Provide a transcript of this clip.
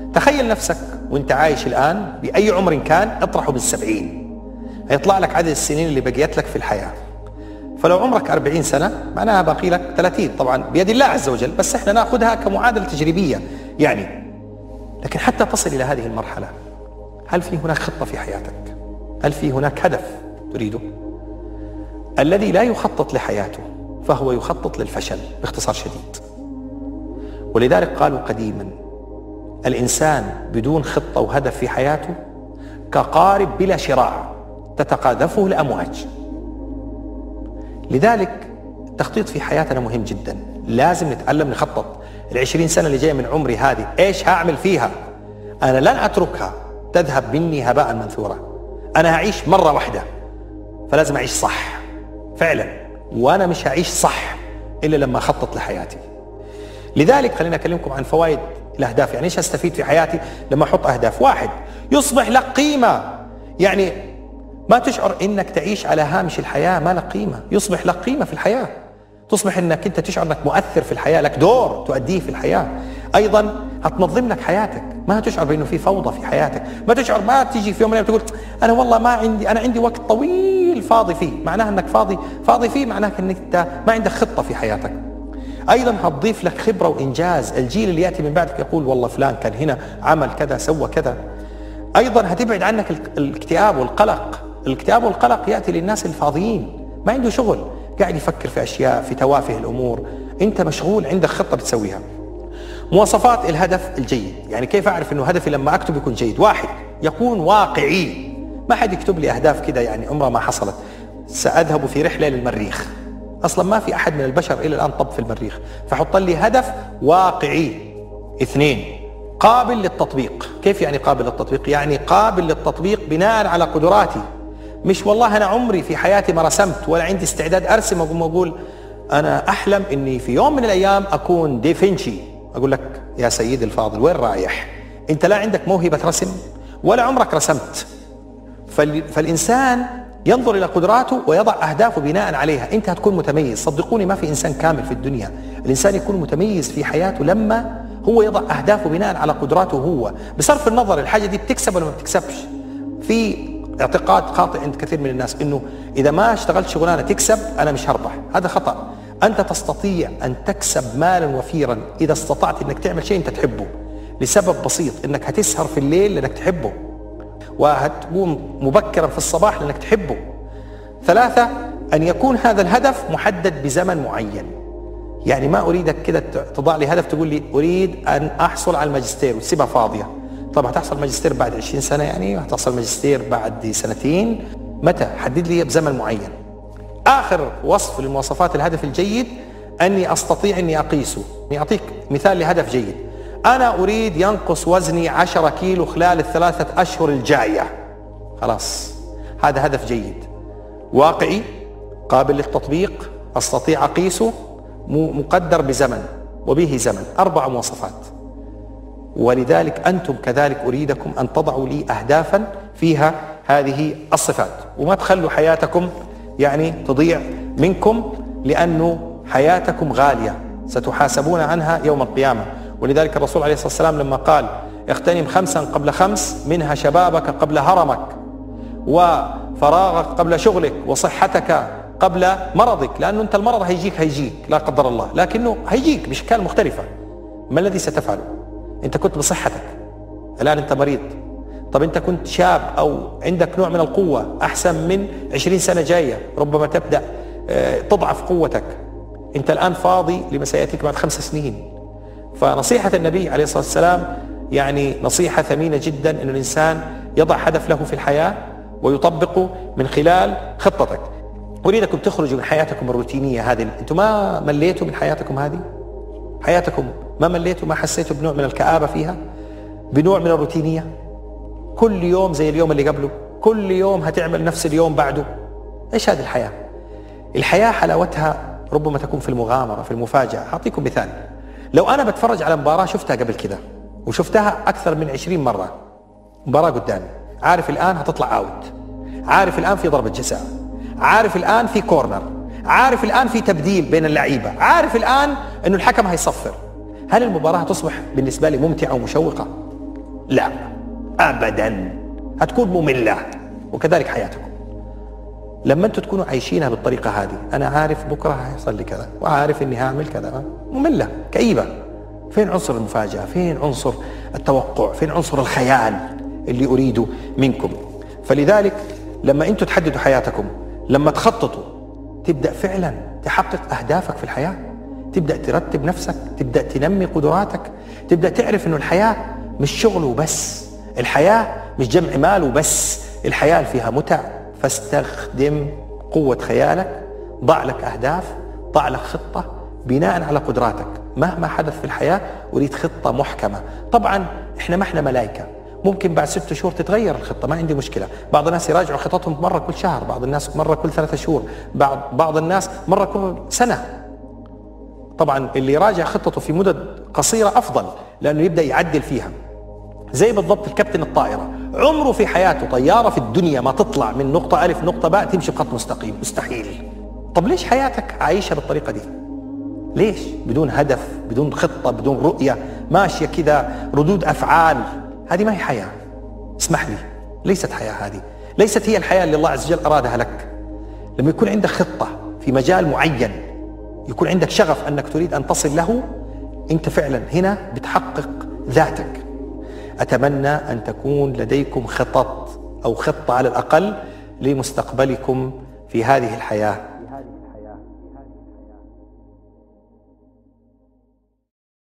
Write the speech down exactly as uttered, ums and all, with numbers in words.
تخيل نفسك وانت عايش الآن بأي عمر كان، اطرحه بالسبعين، هيطلع لك عدد السنين اللي بقيت لك في الحياة. فلو عمرك أربعين سنة معناها باقي لك ثلاثين، طبعا بيد الله عز وجل، بس احنا ناخذها كمعادلة تجريبية يعني. لكن حتى تصل إلى هذه المرحلة، هل في هناك خطة في حياتك؟ هل في هناك هدف تريده؟ الذي لا يخطط لحياته فهو يخطط للفشل باختصار شديد. ولذلك قالوا قديما: الإنسان بدون خطة وهدف في حياته كقارب بلا شراع تتقاذفه الأمواج. لذلك التخطيط في حياتنا مهم جدا، لازم نتعلم نخطط. العشرين سنة اللي جاية من عمري هذه إيش هعمل فيها؟ أنا لن أتركها تذهب مني هباء منثورا، أنا هعيش مرة واحدة، فلازم أعيش صح فعلا، وأنا مش هعيش صح إلا لما أخطط لحياتي. لذلك خلينا أكلمكم عن فوائد الأهداف. يعني إيش أستفيد في حياتي لما أحط أهداف؟ واحد، يصبح لك قيمة، يعني ما تشعر إنك تعيش على هامش الحياة ما لك قيمة، يصبح لك قيمة في الحياة، تصبح إنك أنت تشعر إنك مؤثر في الحياة، لك دور تؤديه في الحياة. أيضا هتنظم لك حياتك، ما تشعر بأنه في فوضى في حياتك، ما تشعر ما تيجي في يوم من الأيام تقول أنا والله ما عندي، أنا عندي وقت طويل فاضي فيه، معناها إنك فاضي فاضي فيه معناها إنك أنت ما عندك خطة في حياتك. أيضا هتضيف لك خبرة وإنجاز، الجيل اللي يأتي من بعدك يقول والله فلان كان هنا عمل كذا سوى كذا. أيضا هتبعد عنك الاكتئاب والقلق. الاكتئاب والقلق يأتي للناس الفاضيين ما عنده شغل، قاعد يفكر في أشياء في توافه الأمور، أنت مشغول عندك خطة بتسويها. مواصفات الهدف الجيد، يعني كيف أعرف أنه هدفي لما أكتب يكون جيد؟ واحد، يكون واقعي. ما حد يكتب لي أهداف كده يعني عمرها ما حصلت، سأذهب في رحلة للمريخ، أصلا ما في أحد من البشر إلى الآن طب في المريخ، فحط لي هدف واقعي. اثنين، قابل للتطبيق. كيف يعني قابل للتطبيق؟ يعني قابل للتطبيق بناء على قدراتي، مش والله أنا عمري في حياتي ما رسمت ولا عندي استعداد أرسم وأقوم أقول أنا أحلم إني في يوم من الأيام أكون ديفنشي. أقول لك يا سيدي الفاضل وين رايح؟ أنت لا عندك موهبة رسم ولا عمرك رسمت. فالإنسان ينظر إلى قدراته ويضع أهدافه بناء عليها. أنت هتكون متميز، صدقوني ما في إنسان كامل في الدنيا، الإنسان يكون متميز في حياته لما هو يضع أهدافه بناء على قدراته هو، بصرف النظر الحاجة دي بتكسب ولا ما بتكسبش. في اعتقاد خاطئ عند كثير من الناس إنه إذا ما اشتغلت شغلانة تكسب أنا مش هربح، هذا خطأ. أنت تستطيع أن تكسب مالا وفيرا إذا استطعت أنك تعمل شيء أنت تحبه، لسبب بسيط، أنك هتسهر في الليل لأنك تحبه، وهتقوم مبكرا في الصباح لأنك تحبه. ثلاثة، أن يكون هذا الهدف محدد بزمن معين. يعني ما أريدك كده تضع لي هدف تقول لي أريد أن أحصل على الماجستير وتسيبها فاضية. طب هتحصل ماجستير بعد عشرين سنة، يعني هتحصل ماجستير بعد سنتين، متى؟ حدد لي بزمن معين. آخر وصف لمواصفات الهدف الجيد أني أستطيع أني أقيسه. أعطيك مثال لهدف جيد، أنا أريد ينقص وزني عشرة كيلو خلال الثلاثة أشهر الجاية، خلاص هذا هدف جيد، واقعي، قابل للتطبيق، أستطيع أقيسه، مقدر بزمن وبه زمن. أربع مواصفات. ولذلك أنتم كذلك أريدكم أن تضعوا لي أهدافا فيها هذه الصفات، وما تخلوا حياتكم يعني تضيع منكم، لأنه حياتكم غالية ستحاسبون عنها يوم القيامة. ولذلك الرسول عليه الصلاة والسلام لما قال اغتنم خمسا قبل خمس، منها شبابك قبل هرمك، وفراغك قبل شغلك، وصحتك قبل مرضك، لأنه أنت المرض هيجيك هيجيك لا قدر الله، لكنه هيجيك بأشكال مختلفة. ما الذي ستفعله؟ أنت كنت بصحتك، الآن أنت مريض. طب أنت كنت شاب أو عندك نوع من القوة أحسن من عشرين سنة جاية، ربما تبدأ تضعف قوتك، أنت الآن فاضي لما سيأتيك بعد خمس سنين. فنصيحة النبي عليه الصلاة والسلام يعني نصيحة ثمينة جدا، أن الإنسان يضع هدف له في الحياة ويطبقه من خلال خطتك. أريدكم تخرجوا من حياتكم الروتينية هذه. أنتم ما مليتوا من حياتكم هذه؟ حياتكم ما مليتوا؟ ما حسيتوا بنوع من الكآبة فيها؟ بنوع من الروتينية؟ كل يوم زي اليوم اللي قبله، كل يوم هتعمل نفس اليوم بعده. إيش هذه الحياة؟ الحياة حلاوتها ربما تكون في المغامرة، في المفاجأة. أعطيكم مثال، لو أنا بتفرج على مباراة شفتها قبل كده وشفتها أكثر من عشرين مرة، مباراة قدامي، عارف الآن هتطلع أوت، عارف الآن في ضربة جزاء، عارف الآن في كورنر، عارف الآن في تبديل بين اللعيبة، عارف الآن أنه الحكم هيصفر، هل المباراة تصبح بالنسبة لي ممتعة ومشوقة؟ لا أبدا، هتكون مملة. وكذلك حياتكم لما أنتم تكونوا عايشينها بالطريقة هذه، أنا عارف بكرة هيحصل لي كذا وعارف إني هعمل كذا، مملة كئيبة. فين عنصر المفاجأة؟ فين عنصر التوقع؟ فين عنصر الخيال اللي أريده منكم؟ فلذلك لما أنتم تحددوا حياتكم، لما تخططوا، تبدأ فعلا تحقق أهدافك في الحياة، تبدأ ترتب نفسك، تبدأ تنمي قدراتك، تبدأ تعرف إنه الحياة مش شغل وبس، الحياة مش جمع مال وبس، الحياة فيها متع. فاستخدم قوة خيالك، ضع لك أهداف، ضع لك خطة بناء على قدراتك. مهما حدث في الحياة أريد خطة محكمة. طبعا إحنا ما إحنا ملائكة، ممكن بعد ست شهور تتغير الخطة، ما عندي مشكلة. بعض الناس يراجعوا خططهم مرة كل شهر، بعض الناس مرة كل ثلاثة شهور، بعض بعض الناس مرة كل سنة. طبعا اللي يراجع خطته في مدد قصيرة أفضل، لأنه يبدأ يعدل فيها. زي بالضبط الكابتن الطائرة، عمره في حياته طيارة في الدنيا ما تطلع من نقطة ألف نقطة باء تمشي بخط مستقيم، مستحيل. طب ليش حياتك عايشة بالطريقة دي؟ ليش؟ بدون هدف، بدون خطة، بدون رؤية، ماشية كذا ردود أفعال. هذه ما هي حياة، اسمح لي، ليست حياة. هذه ليست هي الحياة اللي الله عز وجل أرادها لك. لما يكون عندك خطة في مجال معين، يكون عندك شغف أنك تريد أن تصل له، أنت فعلا هنا بتحقق ذاتك. أتمنى أن تكون لديكم خطط أو خطة على الأقل لمستقبلكم في هذه الحياة.